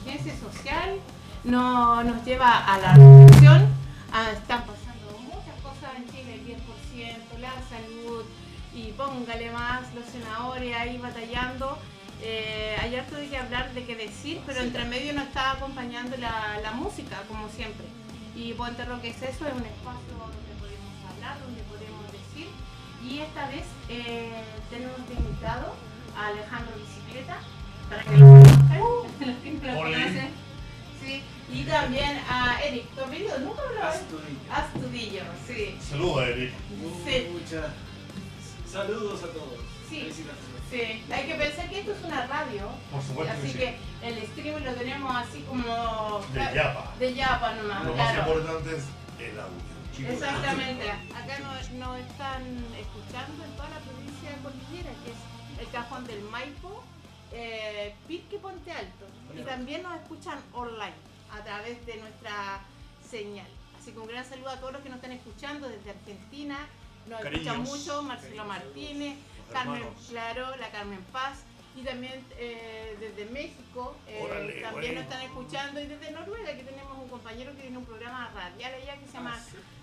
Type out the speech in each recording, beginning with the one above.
contingencia social nos lleva a la reflexión. Están pasando muchas cosas en Chile, el 10%, la salud, y póngale más, los senadores ahí batallando. Hay harto de qué hablar, de qué decir, pero entre medio nos está acompañando la música, como siempre. Y Puente Rock es eso, es un espacio donde podemos hablar, donde podemos decir. Y esta vez tenemos de invitado a Alejandro Bicicleta, para que lo conozcan, los que lo conocen. Sí. Y también a Eric Torrillo, nunca lo Astudillo, sí. Saludos, Eric. Sí. Muchas saludos a todos. Sí. Sí, hay que pensar que esto es una radio, Por supuesto así que que el streaming lo tenemos así como de yapa nomás, Lo más importante es el audio. Exactamente, acá nos están escuchando en toda la provincia de Cordillera, que es el Cajón del Maipo, Pirque y Puente Alto, y también nos escuchan online a través de nuestra señal. Así que un gran saludo a todos los que nos están escuchando desde Argentina, nos escuchan mucho, Marcelo Martínez, Carmen, claro, la Carmen Paz, y también desde México también nos están escuchando, y desde Noruega, que tenemos un compañero que tiene un programa radial allá que se llama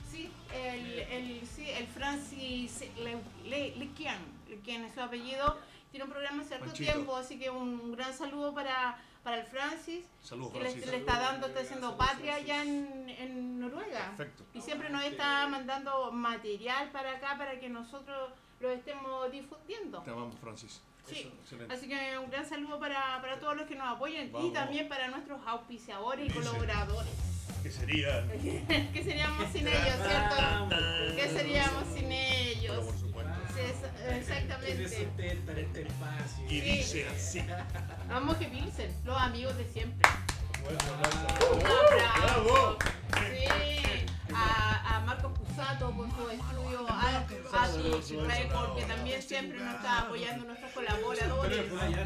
el Francis Lequian, quien es su apellido, tiene un programa hace cierto tiempo, así que un gran saludo para el Francis. Saludos, que Francis. le está haciendo patria allá en Noruega. Perfecto. Y siempre nos está mandando material para acá para que nosotros lo estemos difundiendo. Te amamos, Francis. Sí, excelente. Así que un gran saludo para todos los que nos apoyan. Vamos. Y también para nuestros auspiciadores y colaboradores. ¿Qué sería? ¿Qué seríamos sin ellos, cierto? ¿Qué seríamos sin ellos? Pero por supuesto. Sí, exactamente. Este espacio. Y dice así. Vamos que Pilsen, los amigos de siempre. Buen Un aplauso. abrazo. Sí. A Marcos Cusato con su estudio Attic Record, que también siempre nos está apoyando, nuestros colaboradores.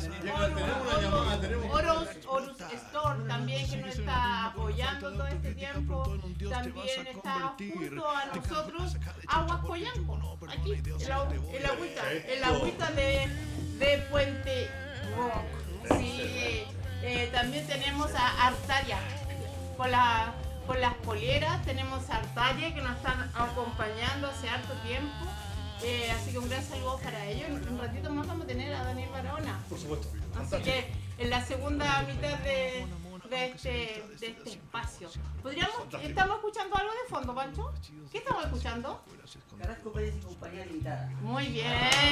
Horus Store también, que nos está apoyando todo este tiempo. También está junto a nosotros Aguas Coyanco, aquí, el agüita de Puente Rock. Sí. También tenemos a Artaria con las poleras, tenemos a Artaria que nos están acompañando hace harto tiempo, así que un gran saludo para ellos. Un ratito más vamos a tener a Daniel Barahona. Por supuesto. Así que en la segunda mitad de este espacio. ¿Estamos escuchando algo de fondo, Pancho? ¿Qué estamos escuchando? Carrasco Pérez y Compañía Limitada. Muy bien.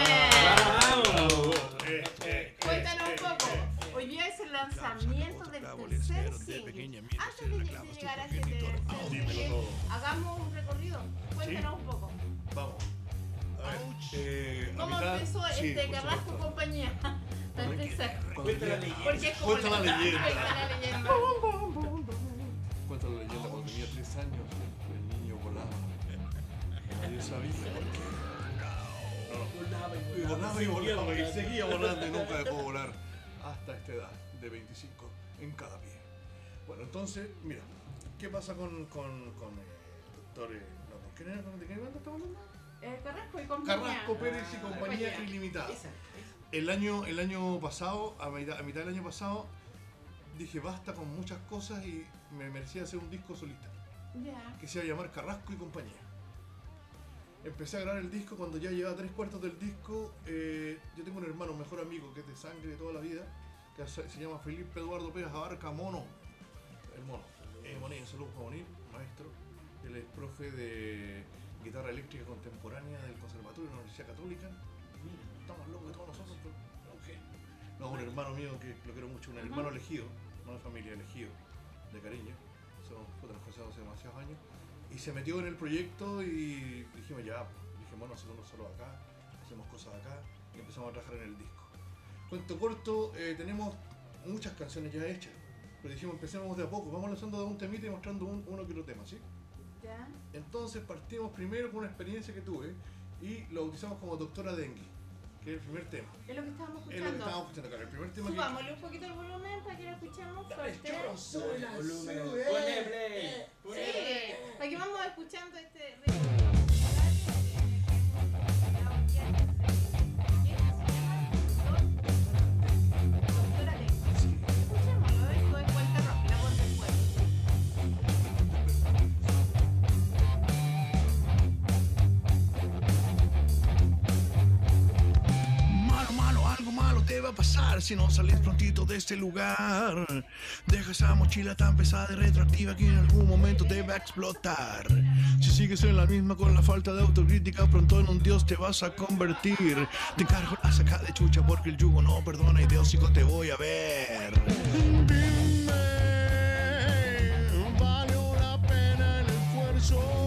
Cuéntanos un poco. Hoy día es el lanzamiento del tercer single. Antes de llegar a este tercer single, hagamos un recorrido. Cuéntanos un poco. Vamos. A ver. ¿Cómo empezó Carrasco Compañía? Para empezar. Cuenta la leyenda. Porque es como Cuenta la leyenda. Cuenta la leyenda. Cuenta la leyenda cuando tenía 3 años, el niño volaba. Nadie sabía por qué. Y volaba y seguía volando y nunca dejó volar hasta esta edad de 25 en cada pie. Bueno, entonces, mira, ¿qué pasa con doctor? ¿De qué banda estamos hablando? Carrasco y Compañía. Carrasco Pérez y Compañía Ilimitada. El año pasado, a mitad del año pasado, dije basta con muchas cosas y me merecía hacer un disco solista. Que se iba a llamar Carrasco y Compañía. Empecé a grabar el disco cuando ya llevaba 3/4 del disco. Yo tengo un hermano, mejor amigo, que es de sangre de toda la vida, que se llama Felipe Eduardo Pérez Abarca Mono. El Mono. Monín, saludos para Monín, maestro. Él es profe de guitarra eléctrica contemporánea del Conservatorio de la Universidad Católica. Mira, estamos locos de todos nosotros, pero no, un hermano mío que lo quiero mucho, un hermano elegido, no de familia, elegido, de cariño. Nos conocemos hace demasiados años. Y se metió en el proyecto y dijimos dijimos, hacemos uno solo acá, hacemos cosas acá y empezamos a trabajar en el disco. Cuento corto, tenemos muchas canciones ya hechas, pero dijimos empecemos de a poco, vamos lanzando de un temita y mostrando uno que otro tema, ¿sí? Ya. Entonces partimos primero con una experiencia que tuve y lo bautizamos como Doctora Dengue, que es el primer tema. Es lo que estábamos Es lo que escuchando. estábamos escuchando acá, el primer tema Subámosle un poquito el volumen para que lo escuchemos fuerte. Volumen. Ponle play. Sí, aquí vamos escuchando este ritmo. Doctora Dengue. Escuchémoslo, esto es Cuenta pasar si no sales prontito de este lugar? Deja esa mochila tan pesada y retroactiva que en algún momento te va a explotar. Si sigues en la misma con la falta de autocrítica, pronto en un dios te vas a convertir. Te encargo la saca de chucha porque el yugo no perdona y de hocico te voy a ver. Dime, ¿valió la pena el esfuerzo?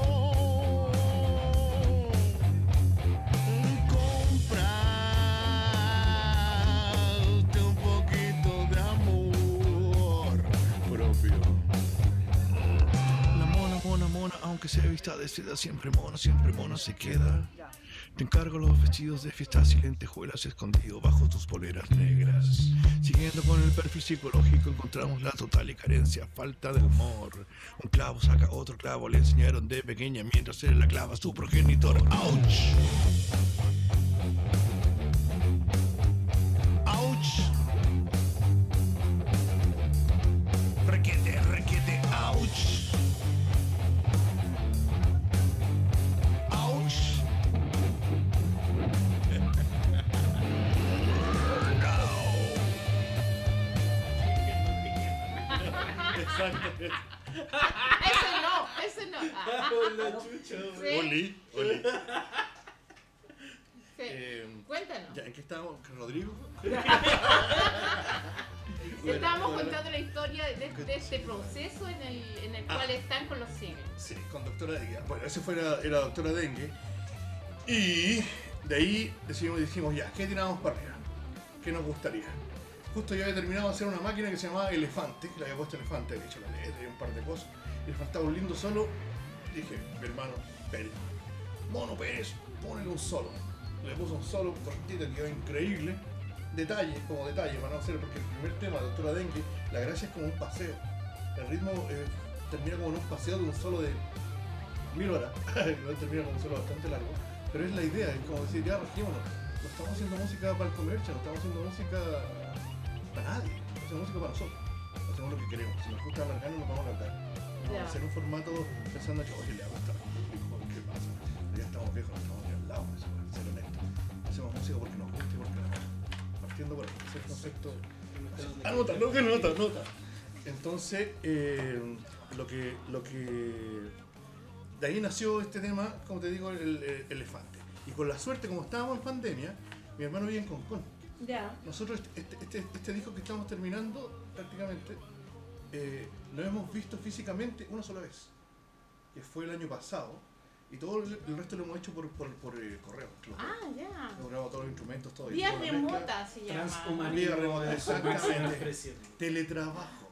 Aunque sea vista de seda, siempre mono se queda. Te encargo los vestidos de fiestas y lentejuelas escondidos bajo tus poleras negras. Siguiendo con el perfil psicológico encontramos la total y carencia, falta de humor. Un clavo saca otro clavo, le enseñaron de pequeña mientras él la clava a su progenitor. ¡Auch! ¡Auch! Requete, requete, ¡auch! Ese no. ¿Sí? Oli. Sí. Cuéntanos. ¿En qué estábamos? ¿Rodrigo? Estábamos contando la historia de este proceso en el cual están con los singles. Sí, con doctora Dengue. Bueno, ese era doctora Dengue. Y de ahí dijimos ya, ¿qué tirábamos para arriba? ¿Qué nos gustaría? Justo yo había terminado de hacer una máquina que se llamaba Elefante, que le había puesto Elefante, había hecho la letra y un par de cosas. Y le faltaba un lindo solo. Dije, mi hermano, Pérez, Mono Pérez, ponle un solo. Le puso un solo cortito que quedó increíble. Detalle, como detalle, para no hacer, porque el primer tema de doctora Dengue, la gracia es como un paseo. El ritmo termina como en un paseo de un solo de 1000 horas. Termina como un solo bastante largo. Pero es la idea, es como decir, ya, rajémonos. No estamos haciendo música para el comercio, no estamos haciendo música para nadie, hacemos música para nosotros, hacemos lo que queremos, si nos gusta alargarnos nos vamos a alargar, no vamos a hacer un formato pensando que oye le va a gustar al público, ¿qué pasa? Ya estamos viejos, no estamos ni al lado, eso, para ser honesto, hacemos música porque nos gusta y porque nos gusta, partiendo por ese concepto, nota. Entonces, lo que de ahí nació este tema, como te digo, el elefante, y con la suerte, como estábamos en pandemia, mi hermano vive en Concón. Ya. Nosotros este disco que estamos terminando prácticamente lo hemos visto físicamente una sola vez, que fue el año pasado, y todo el resto lo hemos hecho por correo. Ya. Hemos grabado todos los instrumentos, todo. Vía remota se llama. Vía remota, exactamente. Teletrabajo.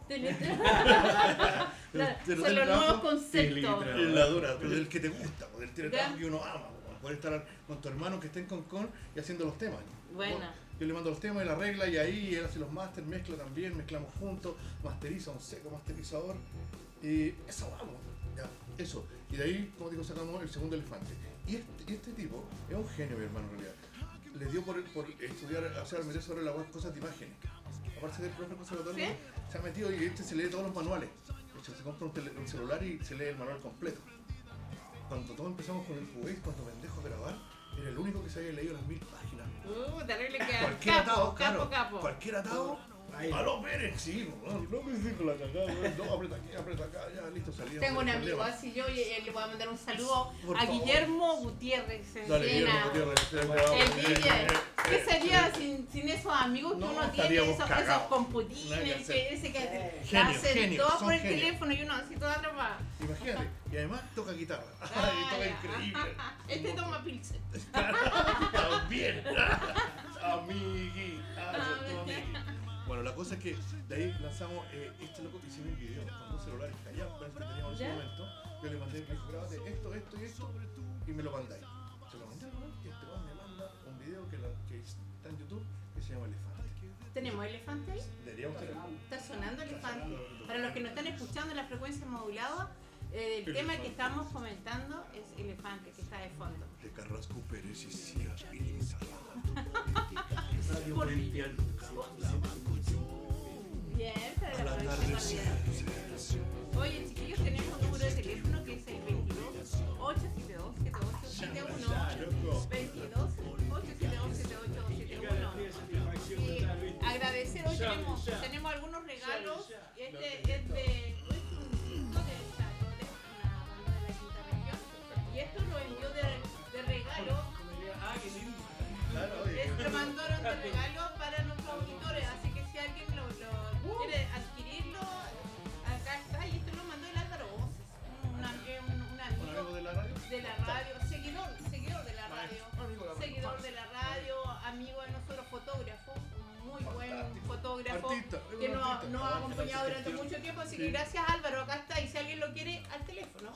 Son los nuevos conceptos. La dura, pero del que te gusta, del teletrabajo que uno ama, poder estar con tu hermano que esté en Concón y haciendo los temas. Buena. Yo le mando los temas y la regla y ahí él hace los máster, mezcla también, mezclamos juntos, masteriza, un seco masterizador y eso vamos, ya, eso. Y de ahí, como digo, sacamos el segundo elefante. Y este tipo es un genio, mi hermano, en realidad. Le dio por estudiar, hacer meterse sobre las cosas de imágenes. Aparte de ser profe conservatorio, ¿sí? Se ha metido y se lee todos los manuales. De hecho, se compra un celular y se lee el manual completo. Cuando todos empezamos con el Cubase, cuando pendejo de grabar, era el único que se había leído las 1000 páginas. Terrible que cualquier atado, capo. Cualquier atado, a los Pérez, sí, no me dijo la cagada, no, aprieta aquí, aprieta acá, ya, listo, salí. Tengo un amigo así, yo le voy a mandar un saludo a Guillermo Gutiérrez. Dale, Guillermo Gutiérrez. El DJ. ¿Qué sería sin esos amigos que uno tiene, esos computines, que hacen todo por el teléfono y uno así toda atrapada? Imagínate, y además toca guitarra, toca increíble. Este toma pilsen. También. Amigui. Bueno, la cosa es que de ahí lanzamos este loco que hicimos un video con dos celulares callados que teníamos en ese momento. Yo le mandé, me dijo, grábate esto y esto, y me lo mandáis. Se lo mandé, y este me manda un video que está en YouTube que se llama Elefante. ¿Tenemos elefante ahí? Deberíamos tener. Está sonando elefante. Para los que no están escuchando la frecuencia modulada, el tema que estamos comentando es Elefante, que está de fondo. De Carrasco Pérez y Cías Ilimitada. Bien, esta es la próxima. Oye, chiquillos, tenemos un número de teléfono que es el 22-872-7871. 22-872-7871. Este es de un disco de Chaco, de una banda de la quinta región. Y esto lo envió de regalo. Qué lindo. Claro, Lo mandaron de regalo para nuestros auditores, así que si alguien lo quiere adquirirlo, acá está. Y esto lo mandó el Álvaro Voces, un amigo de la radio. seguidor de la radio, seguidor de la radio, amigo de nosotros, fotógrafo, un muy buen fotógrafo Artista, que nos artista. ha acompañado durante mucho tiempo, así que gracias Álvaro, acá está. Y si alguien lo quiere, al teléfono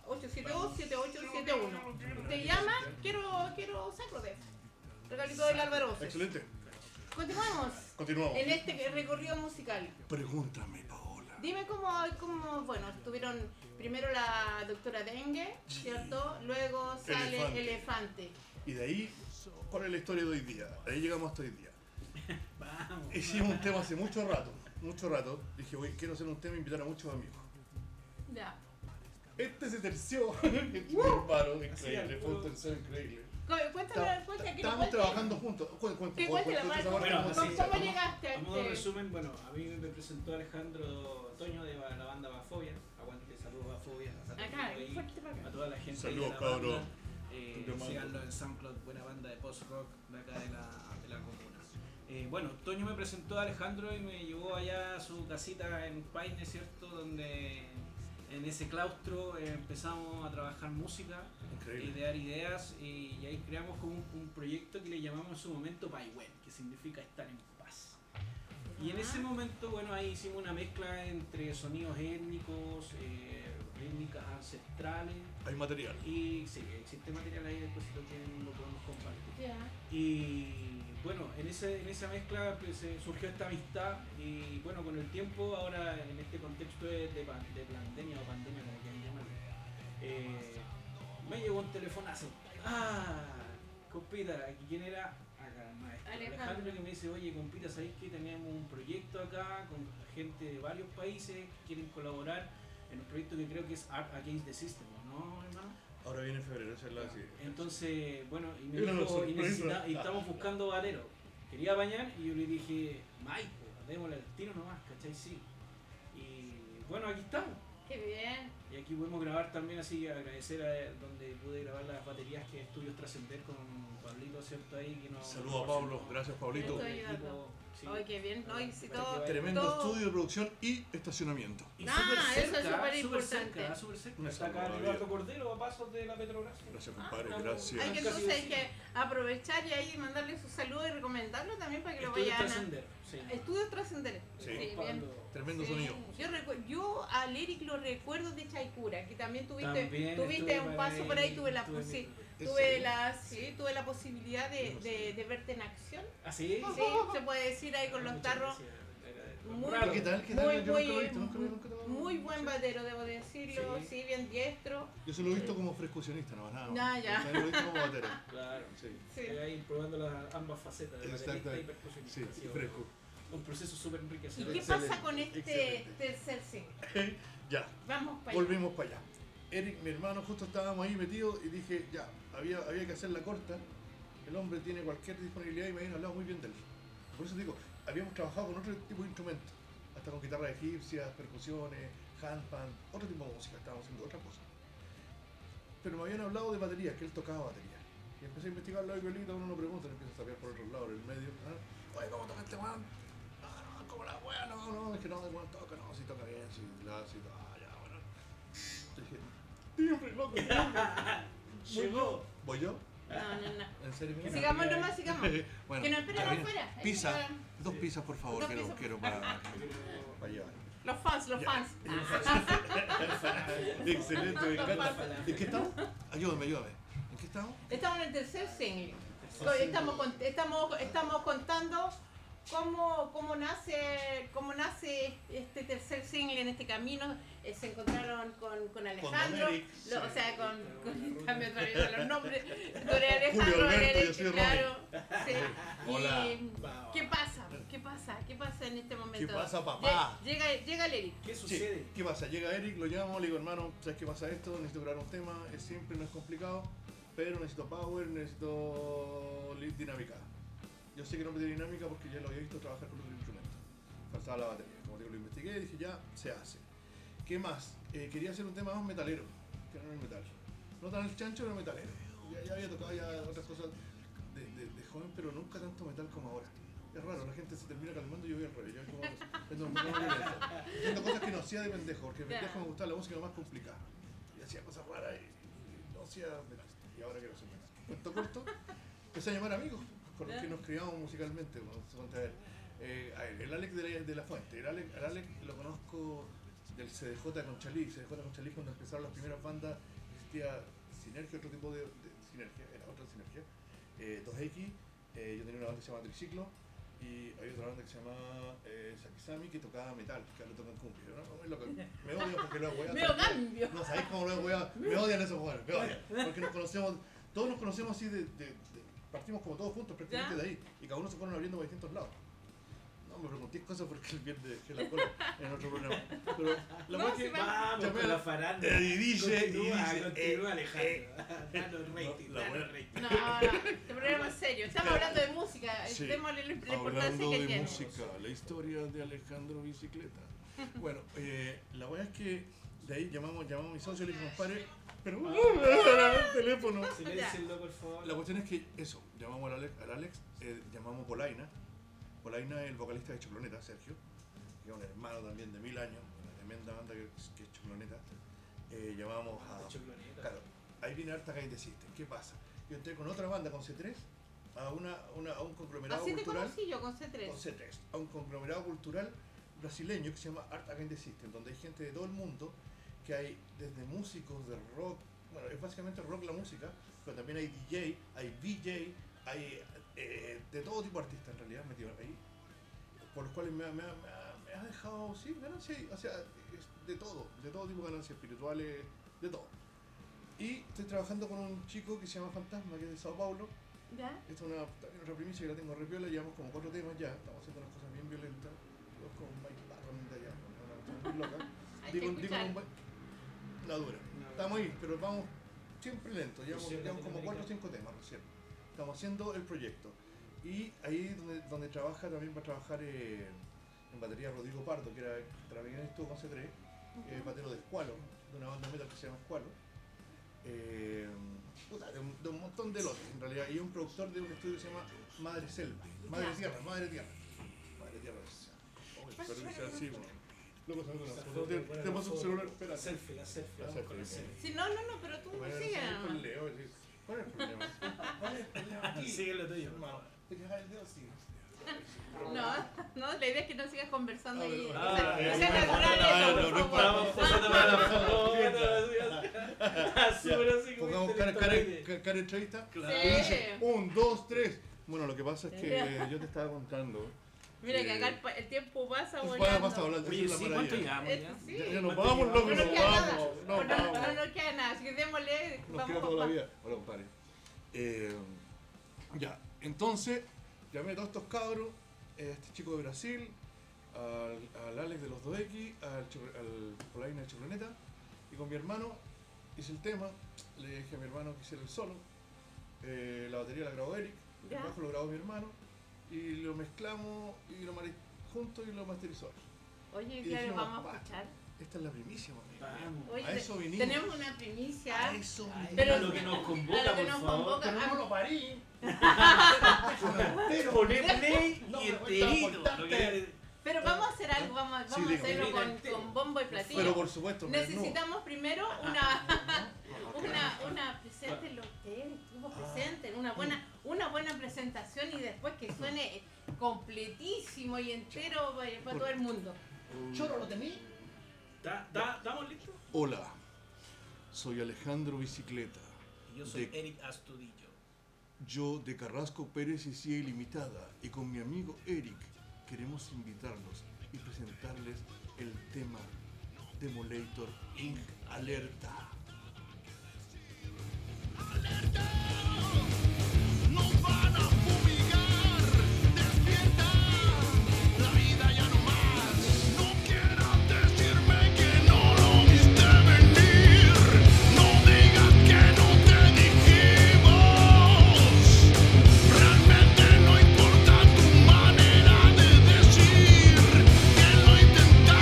872-7871. Usted llama, quiero saco de regalito del Álvaro Voces. Excelente. Continuamos en este recorrido musical. Pregúntame, Paola. Dime cómo, bueno, estuvieron primero la doctora Dengue, ¿cierto? Luego sale Elefante. Y de ahí, ¿cuál es la historia de hoy día? De ahí llegamos hasta hoy día. Vamos. Hicimos un tema hace mucho rato. Dije, oye, quiero hacer un tema e invitar a muchos amigos. Ya. Este se terció. Hermano, increíble, fue un tercio increíble. Estábamos trabajando juntos. Cuéntale la marca. Bueno, así, ¿Cómo llegaste a a modo de resumen, bueno, a mí me presentó Alejandro Toño de la banda Bafobia. Aguante, saludos Bafobia. Acá, fuerte para acá. A toda la gente Saludos, de la cabrón. banda. Síganlo en SoundCloud, buena banda de post-rock de acá de la comuna. Bueno, Toño me presentó a Alejandro y me llevó allá a su casita en Paine, ¿cierto? Donde en ese claustro empezamos a trabajar música, idear ideas y ahí creamos como un proyecto que le llamamos en su momento Paiwen, que significa estar en paz. Y en ese momento, bueno, ahí hicimos una mezcla entre sonidos étnicos, rítmicas ancestrales. Hay material. Y sí, existe material ahí, después si lo quieren lo podemos compartir. Ya. Y bueno, en esa mezcla pues, surgió esta amistad y bueno, con el tiempo, ahora en este contexto de pandemia o pandemia como quieran llamarlo, me llegó un telefonazo. Compita, ¿quién era? Acá, el maestro Alejandro, que me dice, oye compita, ¿sabéis que tenemos un proyecto acá con gente de varios países que quieren colaborar en un proyecto que creo que es Art Against the System, ¿no, hermano? Ahora viene febrero, esa es la así. Entonces, bueno, y me dijo, y estamos buscando batero. Quería bañar y yo le dije, Mike, démosle al tiro nomás, ¿cachai? Sí. Y bueno, aquí estamos. Qué bien. Y aquí podemos grabar también, así, agradecer a donde pude grabar las baterías que Estudios Trascender con Pablito, ¿cierto? Ahí que nos saludos a Pablo, gracias Pablito. Estoy ayudando. Ay, qué bien, ¿no? Y si todo, Tremendo todo... estudio de producción y estacionamiento. Y eso es súper importante. Súper cerca. Está acá Eduardo Cordero, a pasos de la Petrobras. Gracias, compadre, gracias. Hay que entonces hay que aprovechar y ahí mandarle su saludo y recomendarlo también para que lo Estudios vayan Trascender, sí. Estudios Trascender. Sí. Bien. Tremendo Sí. sonido. Yo al Eric lo recuerdo de Chaicura, que también tuviste estuve un paso por ahí, tuve la posibilidad de verte en acción. ¿Ah, sí? Sí, se puede decir ahí con los tarros. Muy, ¿Qué tal? ¿Qué tal? muy, Yo nunca lo he visto, nunca lo he visto. muy buen batero, debo decirlo, sí, bien diestro. Yo solo he visto como frescucionista, no más nada. Ya, ya. O sea, lo he visto como batero. Claro, Sí. Sí. estoy ahí probando ambas facetas de baterista y Exactamente. percusionista. Sí, Ha sido fresco. un proceso súper ¿Y enriquecedor. qué pasa con este excelente. tercer single? Ya, Vamos para allá. volvimos para allá. Eric, mi hermano, justo estábamos ahí metidos y dije, ya, había que hacerla corta. El hombre tiene cualquier disponibilidad y me habían hablado muy bien de él. Por eso digo, habíamos trabajado con otro tipo de instrumentos, hasta con guitarras egipcias, percusiones, handpan, otro tipo de música, estábamos haciendo otra cosa. Pero me habían hablado de batería, que él tocaba batería. Y empecé a investigar la violita, uno no pregunta, empieza a saber por otro lado, en el medio. Oye, ¿cómo toca este man? No, como la wea, no, es que no, de cuánto toca, no, si toca bien, si la, si ya, bueno. Dije, timbre, loco, Llegó. ¿Voy yo? No. ¿En serio? Mira. Sigamos nomás, sigamos. Bueno, Que no esperen ya, afuera. Pizza, 2 pizzas por favor, Dos pizzas. quiero para llevar. Los fans. Excelente, me encanta. ¿En qué estamos? Ayúdame. ¿En qué estamos? Estamos en el tercer single. Estamos contando cómo nace este tercer single en este camino. Se encontraron con Alejandro, Eric, o sea, también olvidando los nombres, con Alejandro, Julio Alberto, Eric, yo soy claro. Sí. Hola. Y ¿qué pasa en este momento? ¿Qué pasa, papá? Llega el Eric. ¿Qué Sí, sucede? ¿qué pasa? Llega Eric, lo llamo, le digo, hermano, ¿sabes qué pasa esto? Necesito grabar un tema, es simple, no es complicado, pero necesito power, necesito dinámica. Yo sé que no me tiene dinámica porque ya lo había visto trabajar con otros instrumentos. Faltaba la batería, como digo, investigué y dije, ya, se hace. ¿Qué más? Quería hacer un tema más metalero, que no era el metal. No tan el chancho, pero metalero. Ya había tocado ya otras cosas de joven, pero nunca tanto metal como ahora. Es raro, la gente se termina calmando y yo voy al revés. Haciendo cosas que no hacía de pendejo, porque de pendejo me gustaba la música más complicada. Y hacía cosas raras y no hacía metal. Y ahora quiero hacer metal. Cuento corto, empecé a llamar amigos con los que nos criamos musicalmente. El Alex de la Fuente. El Alex lo conozco del CDJ con Chalí. CDJ con Chalí, cuando empezaron las primeras bandas, existía Sinergia, otro tipo de Sinergia, era otra Sinergia. 2X, yo tenía una banda que se llama Triciclo. Y hay otra banda que se llama Sakisami, que tocaba metal, que ahora tocan cumbia, ¿no? Es lo que me odian porque lo voy a cambio. No sabéis cómo lo voy a. Me odian esos jugadores, me odian. Porque nos conocemos, todos nos conocemos así partimos como todos juntos prácticamente de ahí. Y cada uno se fueron abriendo por distintos lados. No me preguntéis cosas porque el viernes dejé la cola en otro programa. Pero la no, que vamos con la farándula. Y dice. Continúa Alejandro. Danos rating. No, este programa es serio. Estamos hablando de música. Démosle la importancia que tiene. Hablando de música, la historia de Alejandro Bicicleta. Bueno, la verdad es que de ahí llamamos a mi socio y le dije, compadre, pero el teléfono. Siléncienlo, por favor. La cuestión es que eso, llamamos al Alex, llamamos a Polaina. Polaina es el vocalista de Chocloneta, Sergio, que es un hermano también de 1000 años, una tremenda banda que es Chocloneta. Llamamos a... Claro, ahí viene harta Gain de System. ¿Qué pasa? Yo entré con otra banda, con C3, a un conglomerado cultural. Así te conocí yo, con C3. Con C3, a un conglomerado cultural brasileño que se llama Art Against the System, donde hay gente de todo el mundo, que hay desde músicos de rock, bueno, es básicamente rock la música, pero también hay DJ, hay VJ, hay de todo tipo de artistas en realidad metidos ahí, por los cuales me ha dejado, sí, ganancias, o sea, de todo tipo de ganancias espirituales, de todo. Y estoy trabajando con un chico que se llama Fantasma, que es de Sao Paulo. ¿Ya? Esta es también otra primicia que la tengo re piola, llevamos como 4 temas ya, estamos haciendo unas cosas bien violentas, con Mike Barron de allá, una cosa muy loca. Digo, la dura. Estamos ahí, pero vamos siempre lento, llevamos como 4 o 5 temas recién. Estamos haciendo el proyecto. Y ahí donde trabaja, también va a trabajar en batería Rodrigo Pardo, que también estuvo con C3, batero de Escualo, de una banda metal que se llama Escualo. De un montón de lotes en realidad, y un productor de un estudio que se llama Madre Selva, Madre Tierra. Así, luego se me te paso un celular, espera. La selfie. Sí, no, pero tú me sigues. ¿Cuál es el problema? Sigue lo tuyo. No, la idea es que no sigas conversando y sea natural eso, pongamos cara entrevista y dice 1, 2, 3. Bueno, lo que pasa es que yo te estaba contando. Mira que acá el tiempo pasa volando. Oye, sí, ¿cuánto llevamos ya? Ya nos vamos, loco, nos vamos. No nos queda nada, así que démosle. Nos queda toda la vida. Hola, compadre. Ya, entonces llamé a todos estos cabros, este chico de Brasil, al Alex de los 2X, al Polaina de Chocloneta, y con mi hermano hice el tema. Le dije a mi hermano que hiciera el solo, la batería la grabó Eric, el bajo lo grabó mi hermano, y lo mezclamos y lo juntos y lo masterizó. Oye, ¿qué le vamos a escuchar? Esta es la primicia, mami. Oye, a eso vinimos. Tenemos una primicia. A eso vinimos. Pero lo que nos convoca, por favor. Pero no lo parí. Poné play y enterito. Pero vamos a hacer algo, vamos a hacerlo con bombo y platillo. Pero por supuesto. Necesitamos primero una presente, estuvo presente, una buena presentación y después que suene completísimo y entero para todo el mundo. ¿Choro lo tení? ¿Estamos listos? Hola, soy Alejandro Bicicleta. Y yo soy Eric Astudillo. Yo de Carrasco Pérez y Cia Ilimitada, y con mi amigo Eric queremos invitarlos y presentarles el tema Demolator Inc. Alerta. ¡Alerta! ¡Nos van a fumigar! ¡Despierta! ¡La vida ya no más! ¡No quieras decirme que no lo viste venir! ¡No digas que no te dijimos! Realmente no importa tu manera de decir que lo intentaste.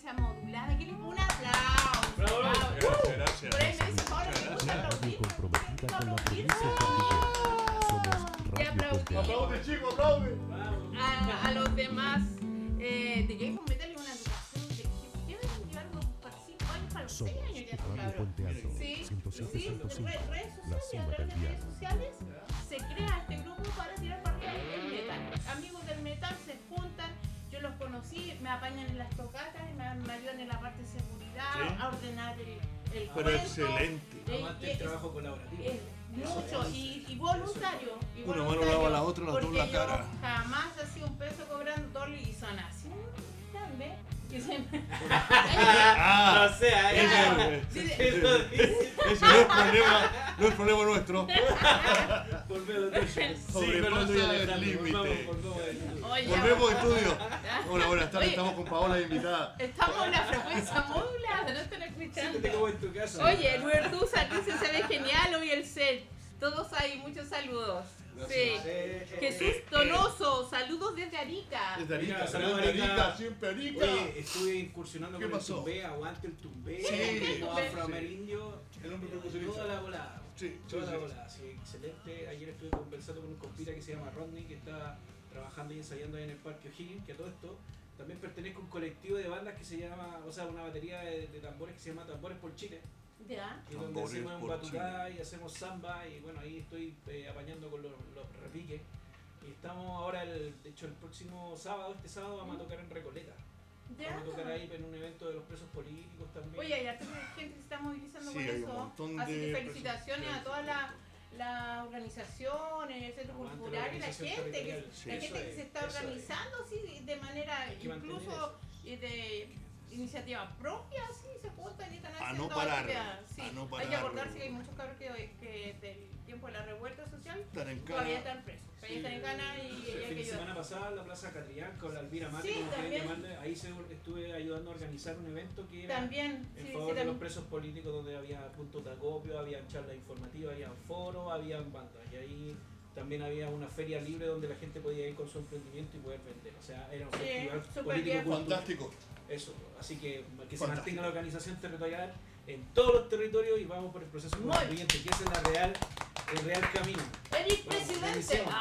frecuencia modulada. ¿Qué le pongo un aplauso? Bravo. Gracias. Por ahí me dice, Paola, ¿te gusta aplaudir? Comprometida con la provincia de Cordillera. Somos Ya, Radio Puente Alto. Aplaude, chico, aplaude. A los demás, de que hay que meterle una educación de que deben llevar para 5 años, para los 6 Somos años ya, Radio cabrón. Puente Alto. Sí, 107.5. redes La sociales, cima a través del de redes diario. sociales se crea este grupo para tirar para arriba el metal. Amigos del metal se juntan, yo los conocí, me apañan en las tocatas, me ayudan en la parte de seguridad, Sí. a ordenar el Pero cuento. excelente. Amante el trabajo colaborativo. Mucho y voluntario. Y Una mano voluntario, lava la otra, la otra en la porque yo cara. jamás hacía un peso cobrando doble y son así. Grande. Que se- Ah, No sé, ahí. ese Lo dice. no es problema nuestro. Volvé a lo tuyo. Sobrepasa el límite. Oye, Volvemos a estudio. Hola, buenas tardes, Oye. estamos con Paola de invitada. estamos en la frecuencia modulada, no están escuchando. Siéntete como en tu casa. Oye, Luertusa dice se ve genial hoy el set. Todos ahí, muchos saludos. Sí. Jesús Donoso, saludos desde Arica. Desde Arica, Mira, saludos de Arica. Arica, siempre Arica. Oye, estuve incursionando ¿Qué con pasó? el tumbé, aguante el tumbé, Sí. los afroamerindios, El hombre percusionista. toda la volada. Sí, Toda sí, la sí. volada, sí, excelente. Ayer estuve conversando con un compita que se llama Rodney, que está trabajando y ensayando ahí en el Parque O'Higgins, que a todo esto también pertenezco a un colectivo de bandas que se llama, o sea, una batería de tambores que se llama Tambores por Chile. Ya. Y donde Tambores hacemos un por batucada y hacemos samba y bueno, ahí estoy apañando con los repiques. Y estamos ahora, de hecho el próximo sábado, este sábado vamos a tocar en Recoleta. Ya. Vamos a tocar ahí en un evento de los presos políticos también. Oye, hay harta gente que se está movilizando Sí, con hay un eso. montón Así de que felicitaciones personas. a todas las organizaciones, el centro Aguante la cultural y la organización gente, territorial. Sí, la Eso gente que es, se está eso es. organizando así de manera Hay que mantener incluso de iniciativa propia, así se juntan y están A haciendo no parar, actividades. Sí. a no Hay que parar. acordarse que hay muchos cabros que del tiempo de la revuelta social Están en todavía cana. están presos, todavía están en cana y El hay fin que de ayudar. semana pasada en la Plaza Catrillanca o la Elvira Mate, Sí, como quieren también. llamarle, ahí estuve ayudando a organizar un evento que era También, en sí, favor sí, de los también. presos políticos, donde había puntos de acopio, había charlas informativas, había foros, había bandas y ahí también había una feria libre donde la gente podía ir con su emprendimiento y poder vender. O sea, era un Sí, festival súper político bien. cultural. Fantástico. Eso, así que se Fantástico. mantenga la organización territorial en todos los territorios y vamos por el proceso Muy constituyente, que ese es el real camino. Eric, Vamos, presidente. iniciamos.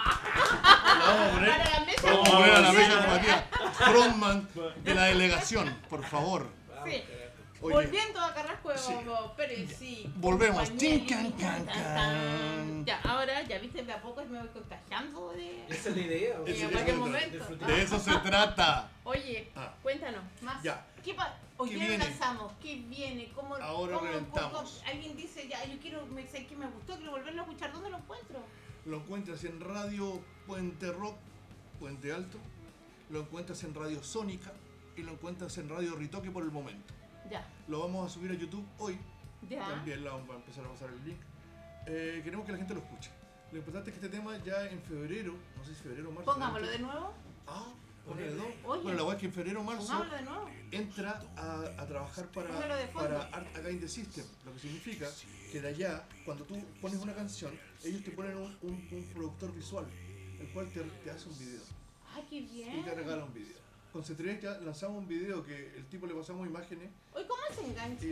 Vamos a poner, Para la mesa. vamos a poner a la mesa presidencial. normativa. Frontman de la delegación, por favor. Vamos, Sí. carajo. Oye, Volviendo a Carrasco de Sí. Bobo, pero sí. Volvemos. Compañía Tin, can, can, ilimitada. can. Ya, ahora, ya viste, de a poco me voy contagiando de. Esa es la idea. o Ese sea, en cualquier es momento. disfrutar. de eso se trata. Oye, Ah. cuéntanos más. Ya. ¿Qué hoy ¿Qué día viene? lanzamos? ¿Qué viene? ¿Cómo, Ahora cómo- reventamos. alguien dice, ya, yo quiero, sé que me gustó, quiero volverlo a escuchar. ¿Dónde lo encuentro? Lo encuentras en Radio Puente Rock, Puente Alto. Lo encuentras en Radio Sónica. Y lo encuentras en Radio Ritoque por el momento. Ya, Lo vamos a subir a YouTube hoy. ya. También la vamos a empezar a pasar el link. Queremos que la gente lo escuche. Lo importante es que este tema ya en febrero, no sé si febrero o marzo. Pongámoslo de nuevo. Ah, ponele dos. Oye. Bueno, la verdad es que en febrero o marzo Pongámoslo de nuevo. entra a trabajar Póngalo de fondo. para Art Against the System. Lo que significa que de allá, cuando tú pones una canción, ellos te ponen un productor visual, el cual te hace un video Ay, qué y bien. te regala un video. Con C3 ya lanzamos un video que el tipo le pasamos imágenes Oye, ¿cómo se engancha?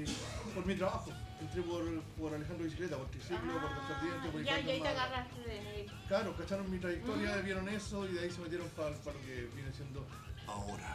por mi trabajo. Entré por Alejandro Bicicleta, por Triciclo, por Tercer Diente, por ya, Icán ya ahí te Armada. agarraste de él. Claro, cacharon mi trayectoria, vieron eso y de ahí se metieron para lo que viene siendo ahora.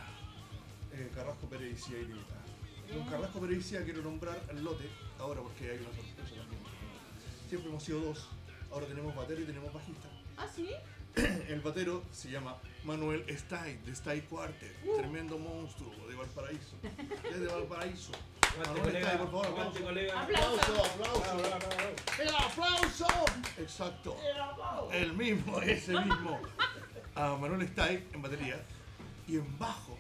Carrasco Pereicía Ilimitada. Con Carrasco Pereicía quiero nombrar al lote, ahora porque hay una sorpresa también. Siempre hemos sido dos, ahora tenemos batero y tenemos bajista. ¿Ah, sí? El batero se llama Manuel Stay, de Stay Quartet, tremendo monstruo de Valparaíso. Es de Valparaíso. Aguante, Manuel colega. Stay, por favor, Aguante, aplauso. colega. Aplauso. Aplauso, aplauso. ¡El aplauso! Exacto. El mismo, ese mismo. A Manuel Stay en batería y en bajo.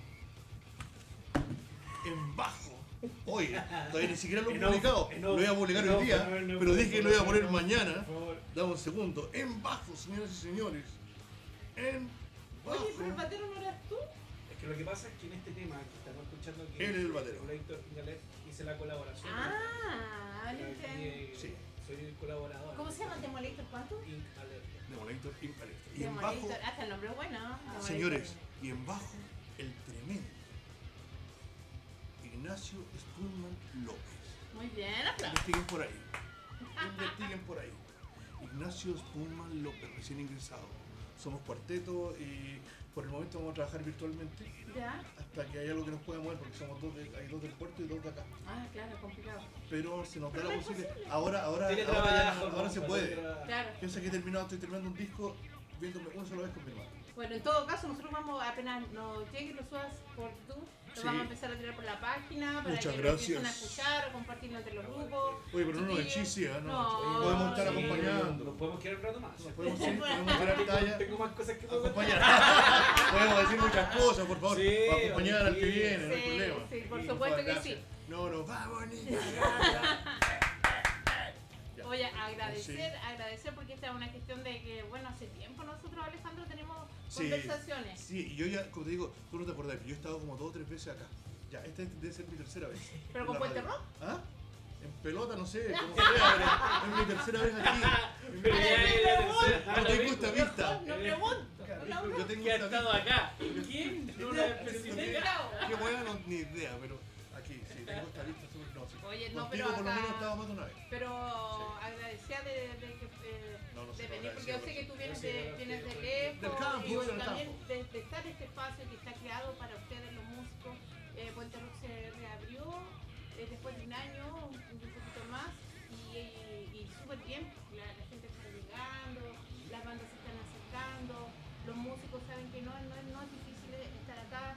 En bajo. Oye, todavía ni siquiera lo he publicado. Lo voy a publicar hoy día, pero dije que lo iba a poner mañana. Por favor. Dame un segundo. En bajo, señoras y señores. En bajo. Oye, pero el batero no eras tú. Es que lo que pasa es que en este tema que estamos escuchando que Él es el batero. Héctor Ingalet hice la colaboración. Ah, Aquí, ¿viste? Sí. Soy el colaborador. ¿Cómo se llama? ¿Demolator cuánto? Ink Alert. Demolator Impalestra. Y en bajo, Demolator. Hasta el nombre es bueno. Demolator. señores, y en bajo, el tremendo. Ignacio Spurman López. Muy bien, aplausos. Investiguen por ahí. Investiguen por ahí. Ignacio Spurman López, recién ingresado. Somos cuarteto y por el momento vamos a trabajar virtualmente. ¿Ya? Hasta que haya algo que nos pueda mover, porque somos hay dos del puerto y dos de acá. Ah, claro, complicado. Pero se nos da Pero la es posibilidad. posible. Ahora se puede. Claro. Piensa que estoy terminando un disco viéndome una sola vez con mi hermano. Bueno, en todo caso, nosotros vamos, apenas nos llegue, lo subas por YouTube, lo Sí. vamos a empezar a tirar por la página para Muchas que lo gracias. empiecen a escuchar, a compartirlo entre los grupos. Oye, pero no nos Chiquillos. hechicea, ¿no? No, Podemos estar sí. acompañando. Nos podemos quedar un rato más. Nos podemos tirar talla. Tengo más cosas que puedo Acompañar. Podemos decir muchas cosas, por favor. Sí, para acompañar al que sí. viene, no hay Sí, problema. sí, por Sí, supuesto favor, que gracias. sí. No, vamos, niña. Ya. Oye, agradecer porque esta es una cuestión de que, bueno, hace tiempo nosotros, Alejandro, tenemos conversaciones. Sí, y yo ya, como te digo, tú no te acordás, yo he estado como 2 o 3 veces acá. Ya, esta debe ser mi tercera vez. ¿Pero En con la Puente radio. Rock? ¿Ah? En pelota, no sé, como sea, pero es mi tercera vez aquí. No tengo esta vista. No pregunto. Yo tengo ¿Qué ha esta estado vista. acá? ¿Quién? No lo especifica. Qué buena, no, ni idea, pero aquí, sí, tengo esta vista súper no, sí. Oye, no, Contigo pero por lo menos he acá... estado más de una vez. Pero agradecida No, no de sé, venir, porque yo sé que tú vienes Del lejos campo, y del también campo. de estar este espacio que está creado para ustedes los músicos. Puente Rock se reabrió después de un año, un poquito más, y súper bien, la gente está llegando, las bandas se están acercando, los músicos saben que no es difícil estar acá,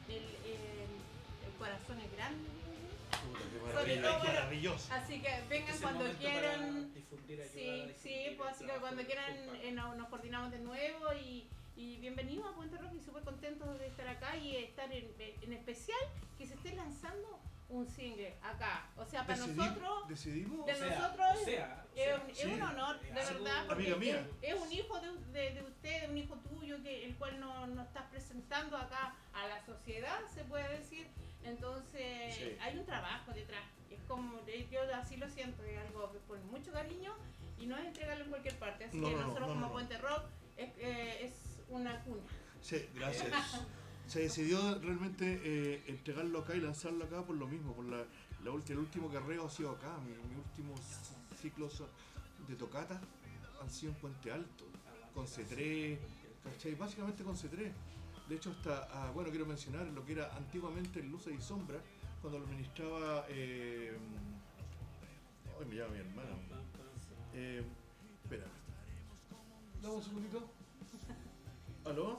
el corazón es grande. Sobre todo, Qué maravilloso. Así que vengan cuando quieran. Sí, pues así que cuando quieran nos coordinamos de nuevo y bienvenidos a Puente Rock y súper contentos de estar acá y estar en especial que se esté lanzando un single acá. O sea, para nosotros, ¿Decidimos? es un honor, de verdad, porque amiga mía. es un hijo de usted, un hijo tuyo, el cual nos estás presentando acá a la sociedad, se puede decir. Entonces, Sí. hay un trabajo detrás. Es como, yo así lo siento, es algo que con mucho cariño y no es entregarlo en cualquier parte. Así que nosotros como Puente Rock es una cuna. Sí, gracias. Se decidió realmente entregarlo acá y lanzarlo acá por lo mismo, por el último carreo ha sido acá, mi último ciclo de tocata han sido en Puente Alto, con C3, ¿cachai? Básicamente con C3. De hecho, hasta, bueno, quiero mencionar lo que era antiguamente en Luces y Sombras, cuando lo administraba, hoy me llama mi hermana. Espera, dame un segundito. ¿Aló?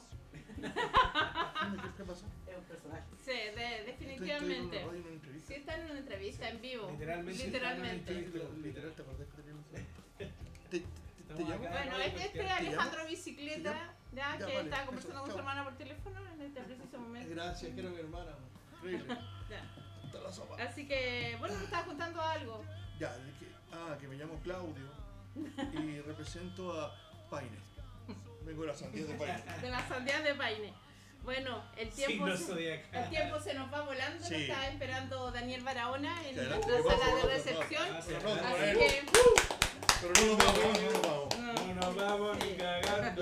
¿Qué pasa? Es un personaje. Sí, definitivamente. Estoy en una entrevista. Sí, está en una entrevista en vivo. Literalmente. Literal, ¿te acordás que te llamo? Bueno, este es Alejandro Bicicleta, ya, que vale, estaba conversando con su chao. hermana por teléfono en este preciso momento. Gracias, quiero a mi hermana. Increíble. Ya. Está la sopa. Así que, bueno, me estaba contando algo. Ya, que me llamo Claudio y represento a Paine. Vengo de las sandías de Paine. De las sandías de Paine. Bueno, el tiempo se nos va volando, Sí. lo estaba esperando Daniel Barahona en Claro, nuestra que sala vamos, de vamos, recepción. vamos. Así Aplausos, que, Pero no nos vamos. No nos vamos ni cagando.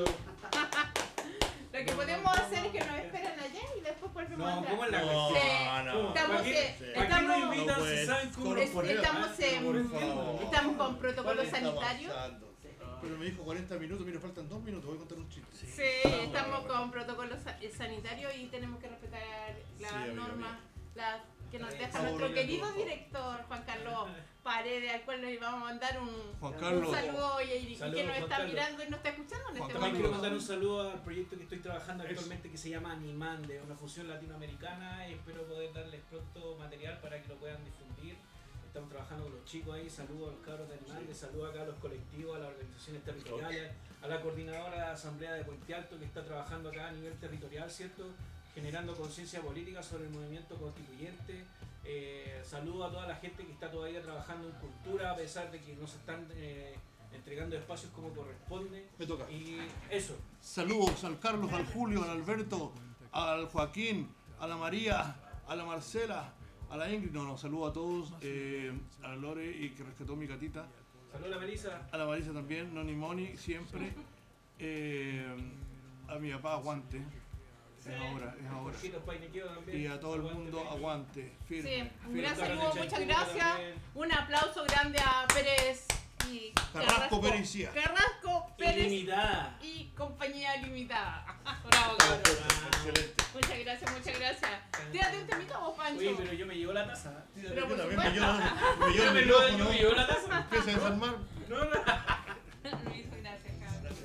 lo que podemos hacer es que nos esperen allá y después volvemos a No, entrar. ¿cómo es la No, cuestión? no. Estamos, ¿Para qué estamos, nos invitan si saben cómo nos ponemos? estamos con protocolo ¿Qué está sanitario. pasando? Pero me dijo 40 minutos, mira, faltan 2 minutos, voy a contar un chiste. Sí, estamos con protocolo sanitario y tenemos que respetar las Sí, amiga normas que nos deja Estamos nuestro obligando, querido por favor. director Juan Carlos Paredes, al cual le vamos a mandar un Carlos. saludo y Saludos, que nos Juan está Carlos. mirando y nos está escuchando en este También quiero momento. mandar un saludo al proyecto que estoy trabajando actualmente que se llama Animande, una fusión latinoamericana y espero poder darles pronto material para que lo puedan difundir. Estamos trabajando con los chicos ahí, saludos a los cabros de Animande, saludos acá a los colectivos, a las organizaciones territoriales, a la coordinadora de la Asamblea de Puente Alto que está trabajando acá a nivel territorial, ¿cierto? Generando conciencia política sobre el movimiento constituyente. Saludo a toda la gente que está todavía trabajando en cultura a pesar de que no se están entregando espacios como corresponde. Me toca. Y eso. Saludos al Carlos, al Julio, al Alberto, al Joaquín, a la María, a la Marcela, a la Ingrid. No, saludo a todos, a la Lore y que rescató mi gatita. Saludos a la Melissa. A la Marisa también, Noni Moni, siempre. A mi papá, aguante. Es ahora. Jorgito Painiqueo también. Y a todo el mundo, aguante, firme. Sí, un firme. gran saludo, muchas gracias. Un aplauso grande a Pérez y Carrasco Pericía. Carrasco Pérez Ilimitada. y compañía limitada. Bravo, cabrón. Excelente. Muchas gracias. Tírate un temita vos, Pancho. Oye, pero yo me llevo la taza. Pero Yo por también supuesto. yo me llevo la taza. Empieza a desarmar. No. Me hizo gracia, cabrón.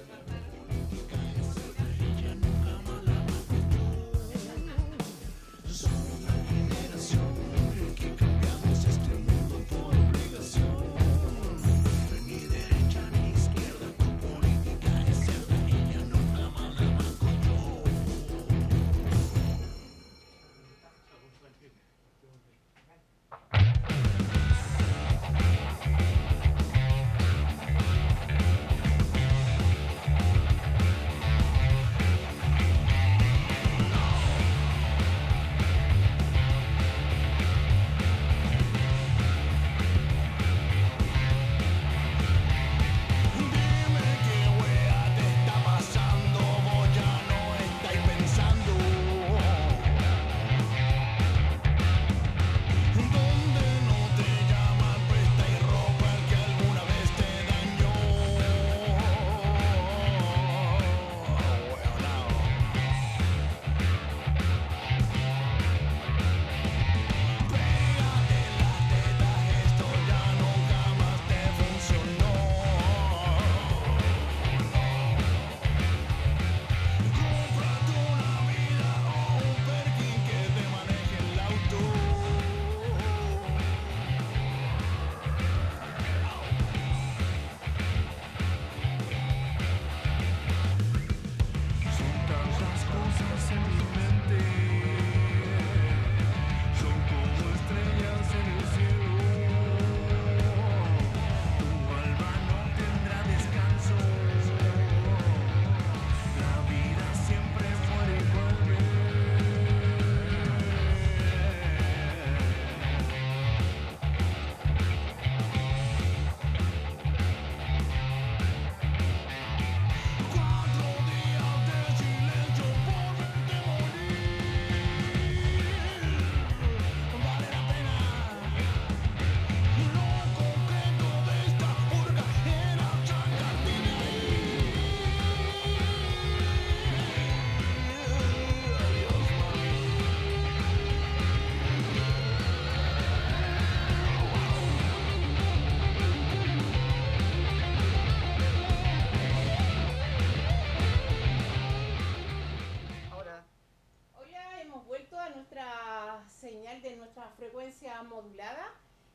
Señal de nuestra frecuencia modulada.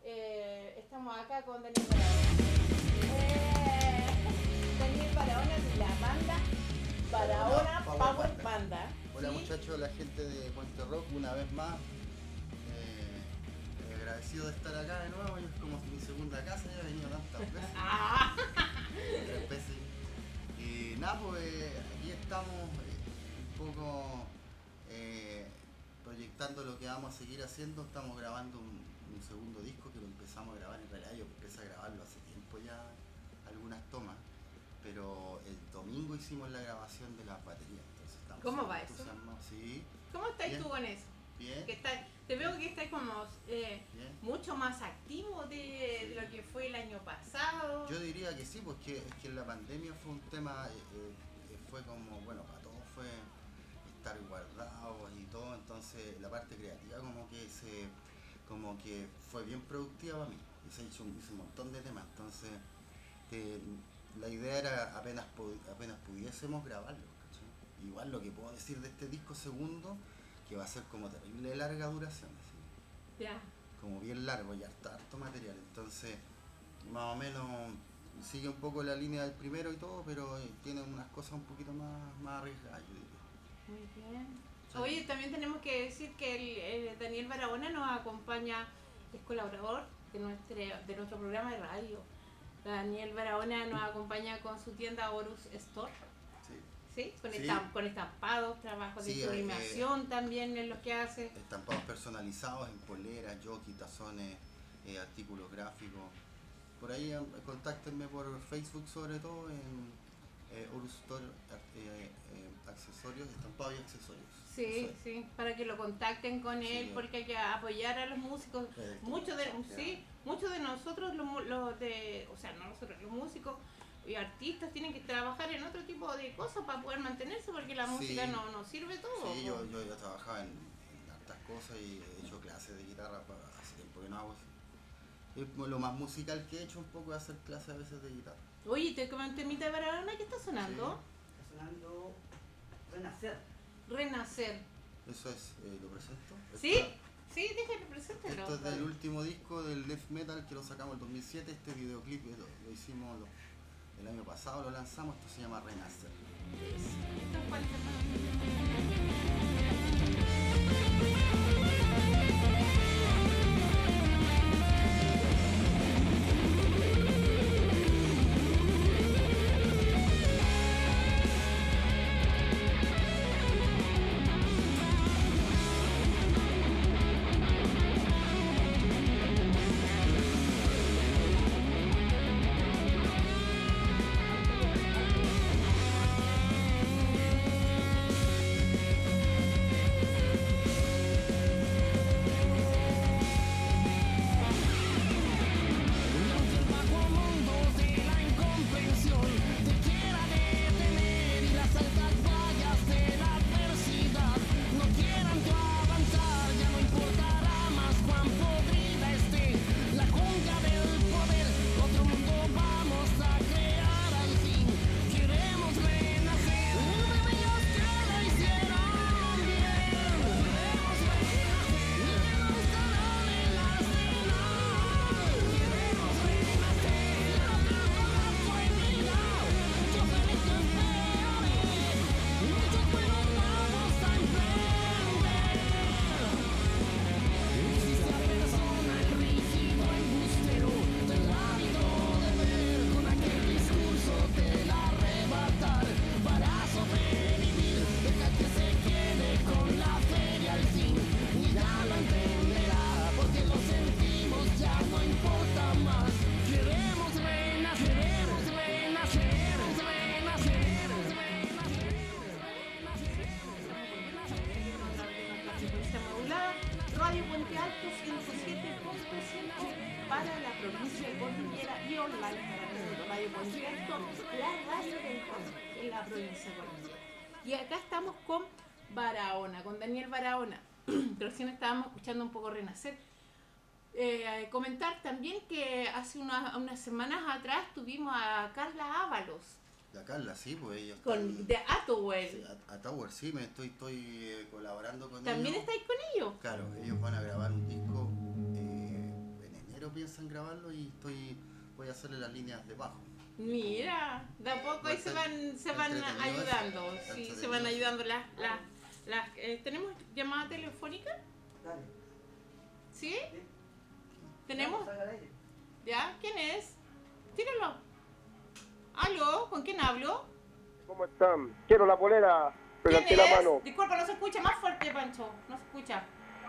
Estamos acá con Daniel Barahona. Daniel Barahona de la banda Barahona Power Banda. Hola ¿sí? muchachos, la gente de Puente Rock, una vez más. Agradecido de estar acá de nuevo, es como mi segunda casa, ya he venido tantas veces. 3 veces. Y nada, pues aquí estamos un poco proyectando lo que vamos a seguir haciendo. Estamos grabando un segundo disco que lo empezamos a grabar, en realidad yo empecé a grabarlo hace tiempo ya, algunas tomas, pero el domingo hicimos la grabación de las baterías. Entonces estamos ¿Cómo va eso? Sí. ¿Cómo estáis Bien. tú con eso? Bien. Que te veo que estáis como mucho más activo de lo que fue el año pasado. Yo diría que sí, porque es que la pandemia fue un tema, fue como, bueno, para todos fue estar guardados y todo, entonces la parte creativa como que fue bien productiva para mí. Se hizo un montón de temas, entonces la idea era apenas pudiésemos grabarlo, ¿cachai? Igual lo que puedo decir de este disco segundo, que va a ser como terrible larga duración, ¿sí? Ya. Como bien largo y harto material, entonces más o menos sigue un poco la línea del primero y todo, pero tiene unas cosas un poquito más arriesgadas, yo diría. Muy bien. Sí. Oye, también tenemos que decir que el Daniel Barahona nos acompaña, es colaborador de nuestro programa de radio. Daniel Barahona nos acompaña con su tienda Horus Store. ¿Sí? Con estampados, trabajos de sublimación también en los que hace. Estampados personalizados en poleras, jockey, tazones, artículos gráficos. Por ahí contáctenme por Facebook, sobre todo en Horus Store, accesorios, estampados y accesorios. Sí, sí, para que lo contacten con él, porque hay que apoyar a los músicos. Muchos de nosotros, los músicos y artistas tienen que trabajar en otro tipo de cosas para poder mantenerse, porque la música no sirve todo. Sí, yo he trabajado en hartas cosas y he hecho clases de guitarra, hace tiempo que no hago eso. Lo más musical que he hecho un poco es hacer clases a veces de guitarra. Oye, te comenté mitad de Barahona, ¿qué está sonando? Sí. Está sonando Renacer. Renacer. Eso es, ¿lo presento? Sí, déjame preséntelo. Esto es del último disco del Death Metal que lo sacamos en 2007, este videoclip lo hicimos el año pasado, lo lanzamos, esto se llama Renacer. Esto es cuál Y acá estamos con Barahona, con Daniel Barahona. Recién estábamos escuchando un poco Renacer. Comentar también que hace unas semanas atrás tuvimos a Carla Ábalos. La Carla, sí, pues ellos de Atowell. Sí, Atowell, sí, me estoy colaborando con ellos. ¿También estáis con ellos? Claro, ellos van a grabar un disco, en enero piensan grabarlo y voy a hacerle las líneas de bajo. Mira, de a poco ahí se van ayudando, sí, se van ayudando ¿tenemos llamada telefónica? Dale. ¿Sí? ¿Tenemos? ¿Ya? ¿Quién es? Tíralo. ¿Aló? ¿Con quién hablo? ¿Cómo están? Quiero la polera, pero ¿Quién la es? mano. Disculpa, no se escucha, más fuerte, Pancho, no se escucha.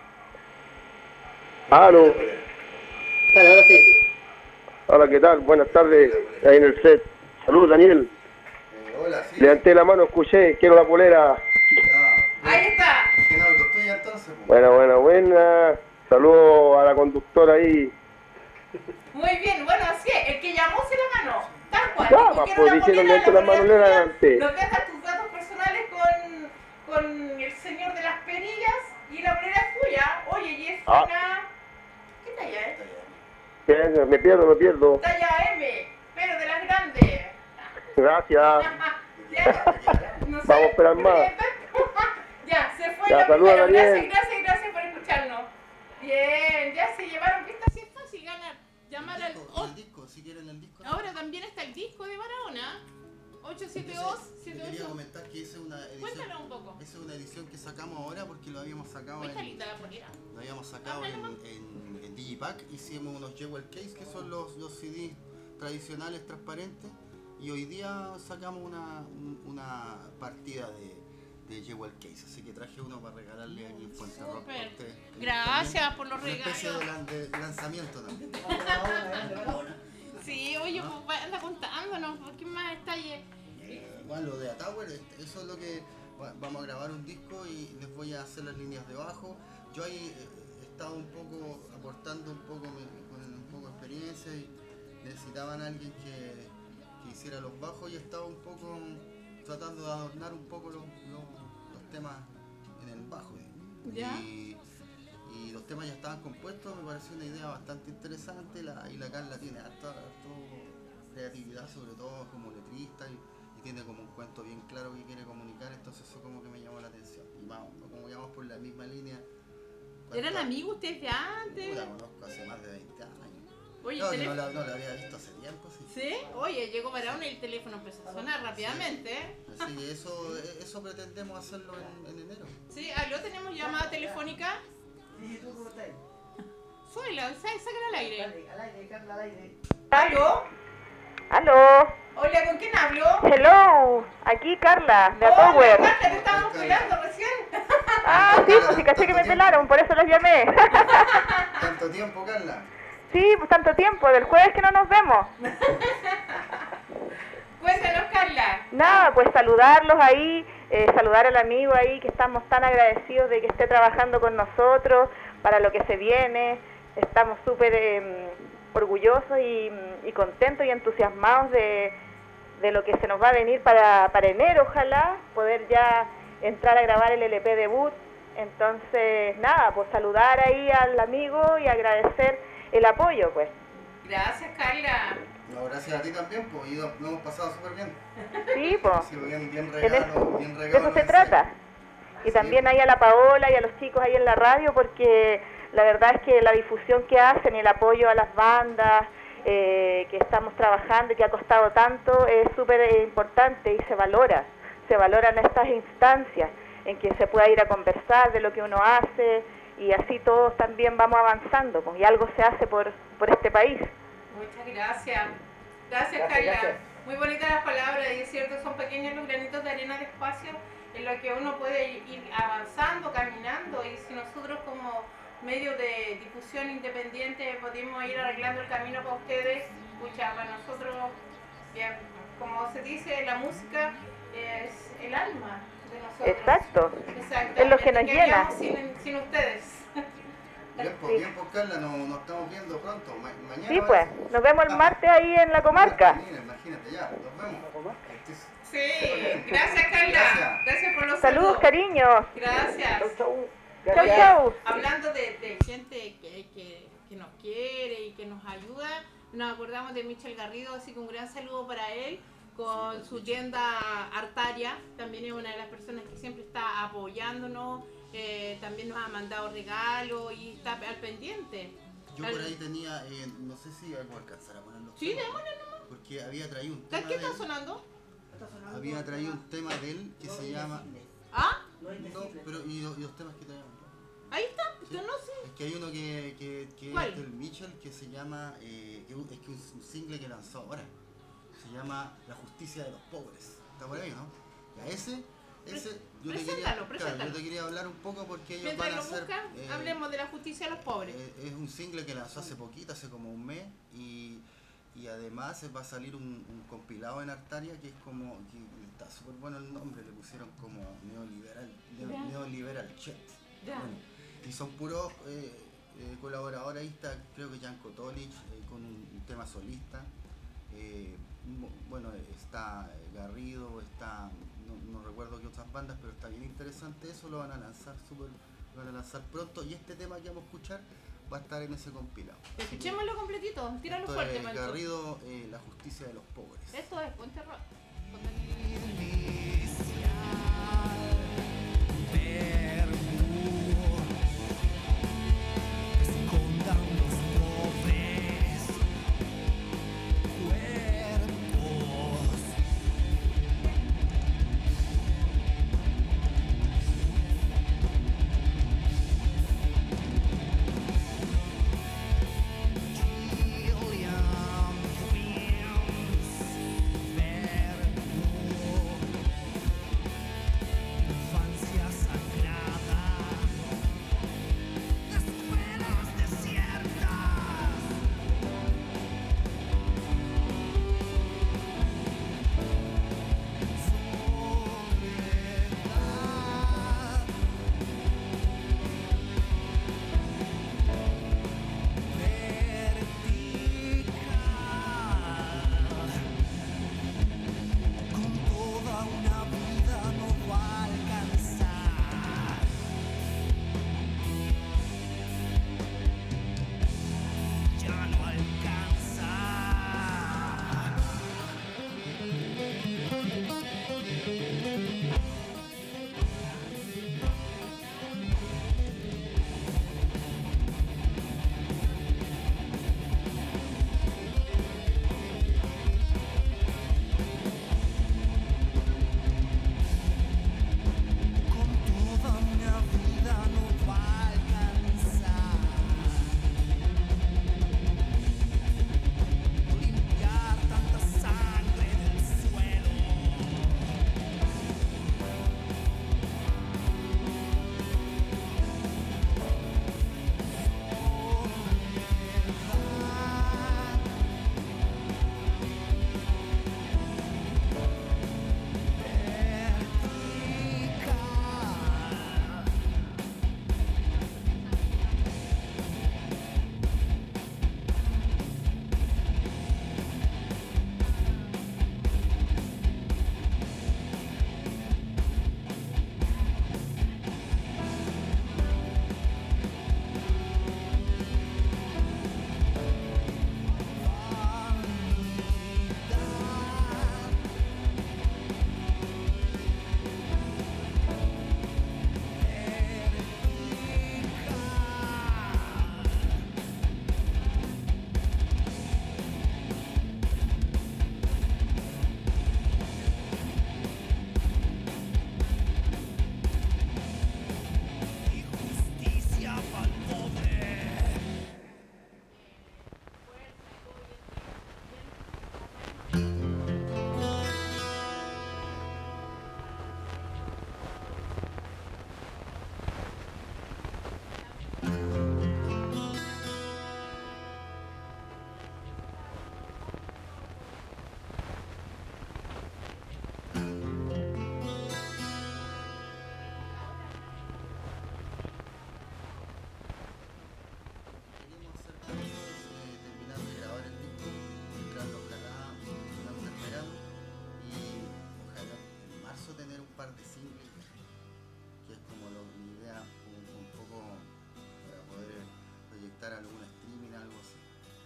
¡Aló! Ahora sí. Hola, ¿qué tal? Buenas tardes, ahí en el set. Saludos, Daniel. Hola, sí. Levanté la mano, escuché, quiero la polera. Ahí está. ¿Quién hablo? ¿Estoy entonces? Buena. Saludos a la conductora ahí. Muy bien, bueno, así es, el que llamó se la ganó. Tal cual. Pues dijeron que la mano le adelante. No dejas tus datos personales con el señor de las perillas y la polera es tuya. Oye, y es una... ¿Qué talla es? Me pierdo. Talla M, pero de las grandes. Gracias. No sé, vamos a esperar más. Ya, se fue ya, la primera. Gracias por escucharnos. Bien, ya se llevaron, ¿viste? Así es fácil ganar. Llamar al... El disco, si quieren el disco. Ahora también está el disco de Barahona. 872-78. Quería comentar que esa es una edición. Cuéntanos un poco. Esa es una edición que sacamos ahora porque lo habíamos sacado Lo habíamos sacado en Digipack. Hicimos unos Jewel Case, que son los CDs tradicionales transparentes. Y hoy día sacamos una partida de Jewel Case. Así que traje uno para regalarle aquí en Fuente Rock. Gracias por los regalos. Una especie de lanzamiento también. Sí, oye, pues anda contándonos, ¿qué más detalles? Bueno, lo de Atowell, eso es lo que vamos a grabar un disco y les voy a hacer las líneas de bajo. Yo ahí he estado un poco aportando un poco con un poco de experiencia y necesitaban a alguien que hiciera los bajos y he estado un poco tratando de adornar un poco los temas en el bajo. ¿Ya? Y los temas ya estaban compuestos, me pareció una idea bastante interesante y la Carla tiene harta creatividad, sobre todo como letrista y tiene como un cuento bien claro que quiere comunicar, entonces eso como que me llamó la atención. Y vamos, como íbamos por la misma línea. ¿Eran amigos ustedes de antes? La conozco hace más de 20 años. Oye, No la había visto hace tiempo, sí. ¿Sí? Oye, llegó para uno y el teléfono empezó a sonar rápidamente. Sí, así que eso pretendemos hacerlo en enero. Sí, aló, tenemos llamada telefónica. Sí, ¿tú cómo estás? Suela, sácala al aire. Al aire, Carla, al aire. ¿Aló? ¿Aló? Hola, ¿con quién hablo? Hello, aquí Carla, de Hola, Atower. Carla, te estábamos pelando recién. Ah, sí, pues sí, caché que me pelaron, por eso los llamé. ¿Tanto tiempo, Carla? Sí, pues tanto tiempo, del jueves que no nos vemos. Cuéntanos, Carla. Nada, pues saludarlos ahí, saludar al amigo ahí, que estamos tan agradecidos de que esté trabajando con nosotros para lo que se viene. Estamos súper orgullosos y contentos y entusiasmados de lo que se nos va a venir para enero, ojalá, poder ya entrar a grabar el LP debut. Entonces, nada, pues saludar ahí al amigo y agradecer el apoyo, pues. Gracias, Carla. No, gracias a ti también, pues lo hemos pasado súper bien. Sí, pues. Sí, bien De regalo. eso se trata. Y también ahí a la Paola y a los chicos ahí en la radio, porque la verdad es que la difusión que hacen y el apoyo a las bandas que estamos trabajando y que ha costado tanto es súper importante y se valoran estas instancias en que se pueda ir a conversar de lo que uno hace y así todos también vamos avanzando, pues, y algo se hace por este país. Muchas gracias. Gracias, Carla. Gracias. Muy bonitas las palabras y es cierto, son pequeños los granitos de arena despacio en los que uno puede ir avanzando, caminando y si nosotros como medio de difusión independiente podemos ir arreglando el camino para ustedes, escucha, para nosotros, bien, como se dice, la música es el alma de nosotros. Exacto. Exacto. Es lo que nos llena. Sin ustedes. Bien, pues, Carla, nos estamos viendo pronto. Mañana. Sí, pues, nos vemos el martes ahí en la comarca. Imagínate, ya, nos vemos. Sí, gracias, Carla. Gracias por los Saludos, cariño. Gracias. Chau, chau. Hablando de gente que nos quiere y que nos ayuda, nos acordamos de Michel Garrido, así que un gran saludo para él con su tienda Artaria. También es una de las personas que siempre está apoyándonos, también nos ha mandado regalos y está al pendiente. Yo por ahí tenía, no sé si algo alcanzar a ponerlo. Sí, démosle nomás. Porque había traído un tema. ¿Qué está sonando? Había traído un tema de él que se llama. ¿Ah? No, pero ¿y los temas que te llaman? Ahí está, ¿Sí? yo no sé. Es que hay uno que ¿Cuál? es del Mitchell que se llama, es que un single que lanzó ahora, se llama La Justicia de los Pobres. ¿Está por ahí, no? Ya ese yo te quería hablar un poco porque ellos mientras van a lo hacer... buscan, hablemos de La Justicia de los Pobres. Es un single que lanzó hace poquito, hace como un mes, y además va a salir un compilado en Artaria que es como, que está súper bueno el nombre, le pusieron como Neoliberal Chet. Ya. Bueno, y son puros colaboradores, ahí está creo que Janko Tolic con un tema solista, bueno, está Garrido, está, no recuerdo qué otras bandas, pero está bien interesante eso, lo van a lanzar pronto y este tema que vamos a escuchar va a estar en ese compilado. Escuchémoslo completito, tíralo fuerte, Mancho. Garrido, La Justicia de los Pobres. Esto es Ponte Rock. Ver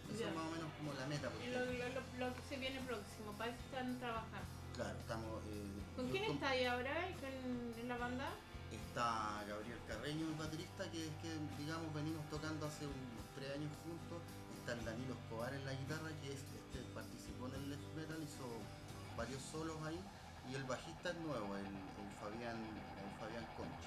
Eso es más o menos como la meta. Porque lo que se viene próximo, para eso están trabajando. Claro, estamos... ¿Con quién está ahí ahora en la banda? Está Gabriel Carreño, el baterista, que digamos venimos tocando hace unos 3 años juntos. Está el Danilo Escobar en la guitarra, que participó en el Left Metal, hizo varios solos ahí. Y el bajista es nuevo, el Fabián Concha.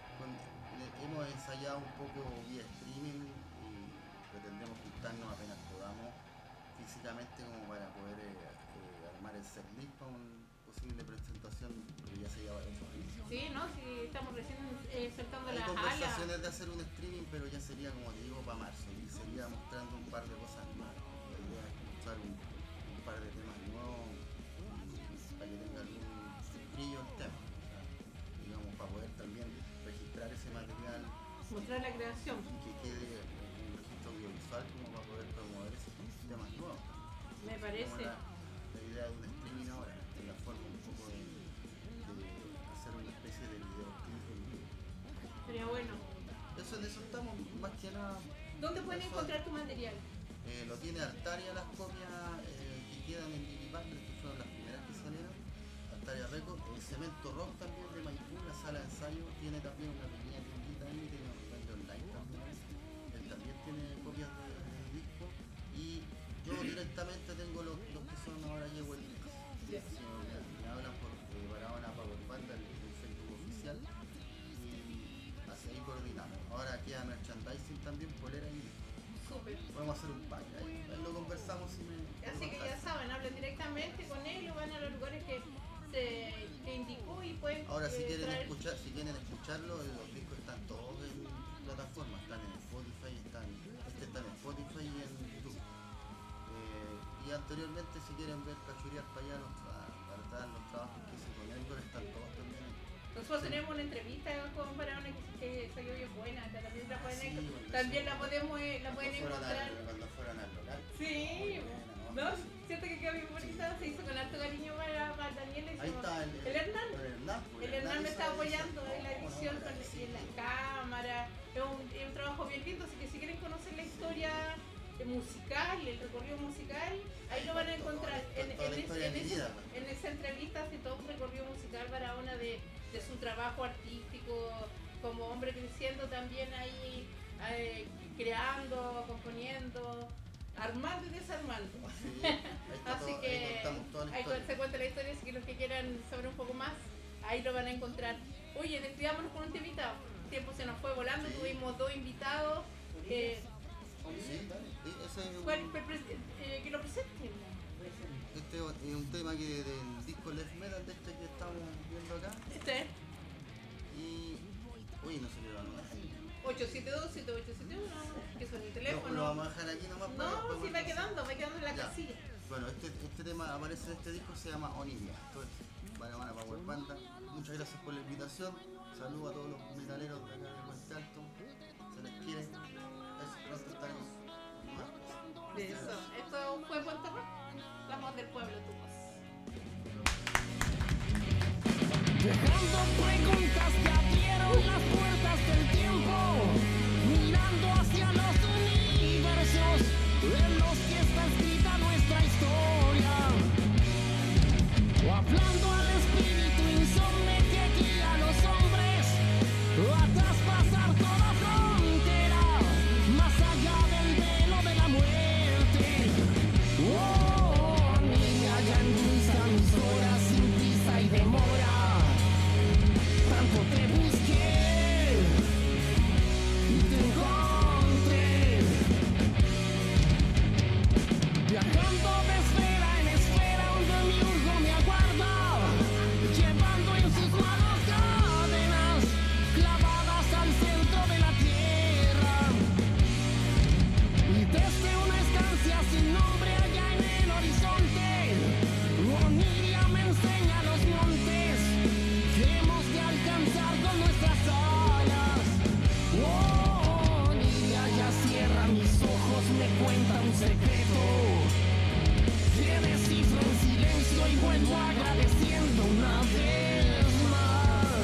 Hemos ensayado un poco vía streaming y pretendemos juntarnos apenas podamos físicamente como para poder armar el setlist para una posible presentación que ya se lleva eso. Sí, ¿no? Sí, estamos recién soltando las alas. Hay conversaciones de hacer un streaming, pero ya sería, como te digo, para marzo y sería mostrando un par de cosas nuevas. La idea es mostrar un par de temas nuevos para que tenga algún brillo el tema, digamos, para poder también registrar ese material, mostrar la creación y que quede un registro audiovisual como para poder promover esos temas nuevos. Me parece la idea de un streaming ahora, en la forma un poco de hacer una especie de video en vivo. Sería bueno. En eso estamos más que nada. ¿Dónde pueden encontrar tu material? Lo tiene Altaria, las copias que quedan en Digipack, que fueron las primeras que salieron. Altaria Records, Cemento Rock también de Maipú, la sala de ensayo, tiene también una pequeña tiendita ahí, tiene un vende online también. Él también tiene copias del disco. Y yo directamente tengo los que son ahora llevo el disco. Yes. Me hablan por Barahona Power Banda, el Facebook oficial. Y así ahí coordinamos. Ahora queda merchandising también, polera y disco. Súper. Podemos hacer un pack, ahí lo conversamos y así que ya saben, hablen directamente con él o van a los lugares que indicó y pueden. Ahora si quieren escucharlo, los discos están todos en plataformas, están en Spotify, están en Spotify y en YouTube. Y anteriormente si quieren ver cachurear para allá para los trabajos que hice con Endor, están todos también ahí. Nosotros tenemos una entrevista con Barahona que salió bien buena, también la pueden la pueden encontrar. Cuando fueron al local. Sí, ¿no? Siento que quedó bien bonita, se hizo con harto cariño para Daniel. Ahí está el Hernán. El Hernán me está apoyando en la edición, en la cámara. Es un trabajo bien lindo, así que si quieren conocer la historia musical, el recorrido musical, ahí lo van a encontrar en esa entrevista, hace todo un recorrido musical Barahona de su trabajo artístico como hombre creciendo también ahí, creando, componiendo, armando y desarmando. Sí, así que ahí se cuenta la historia, así que los que quieran saber un poco más, ahí lo van a encontrar. Oye, despidámonos con un temita, el tiempo se nos fue volando, tuvimos 2 invitados. Que lo presenten. Este es un tema del disco Left Metal que estamos viendo acá. Y uy, no se le va a anotar. 872-7871, que son el teléfono. Lo vamos a dejar aquí nomás. No, sí va quedando en la casilla. Bueno, este tema aparece en este disco, se llama Onivia. Esto es Barahona Power Banda. Muchas gracias por la invitación. Saludos a todos los metaleros de acá de Puente Alto. Se les quiere. Pronto estaremos más. Eso. Esto fue Puente Rock, la voz del pueblo, tu voz. Dejando preguntas que abrieron las puertas del tiempo, mirando hacia los universos en los que está escrita nuestra historia, o hablando al espíritu insomne que guía a los hombres a traspasar toda frontera, más allá del velo de la muerte. Oh, niña, ya endulza mis horas sin prisa y demora. Tanto te busqué y te encontré, viajando de esfera en esfera, un demiurgo me aguarda, llevando en sus manos cadenas clavadas al centro de la tierra. Y desde una estancia sin nombre allá en el horizonte, Oniria me enseña los montes que hemos de alcanzar con nuestras alas. Oh, Oniria ya cierra mis ojos, me cuenta un secreto que descifro en silencio y vuelvo agradeciendo una vez más.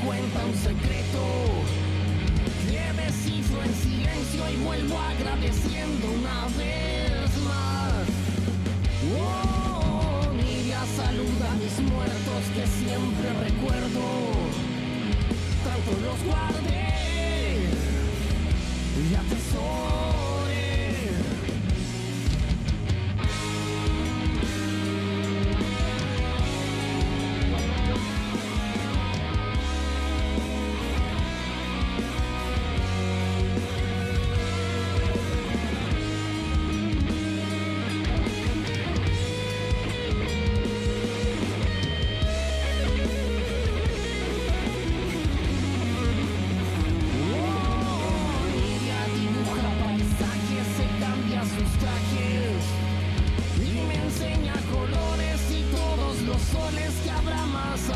cuenta un secreto que descifro en silencio y vuelvo agradeciendo una vez más. Oh, Nidia saluda a mis muertos que siempre recuerdo, tanto los guardé y atesoré. Sus trajes y me enseña colores y todos los soles que habrá más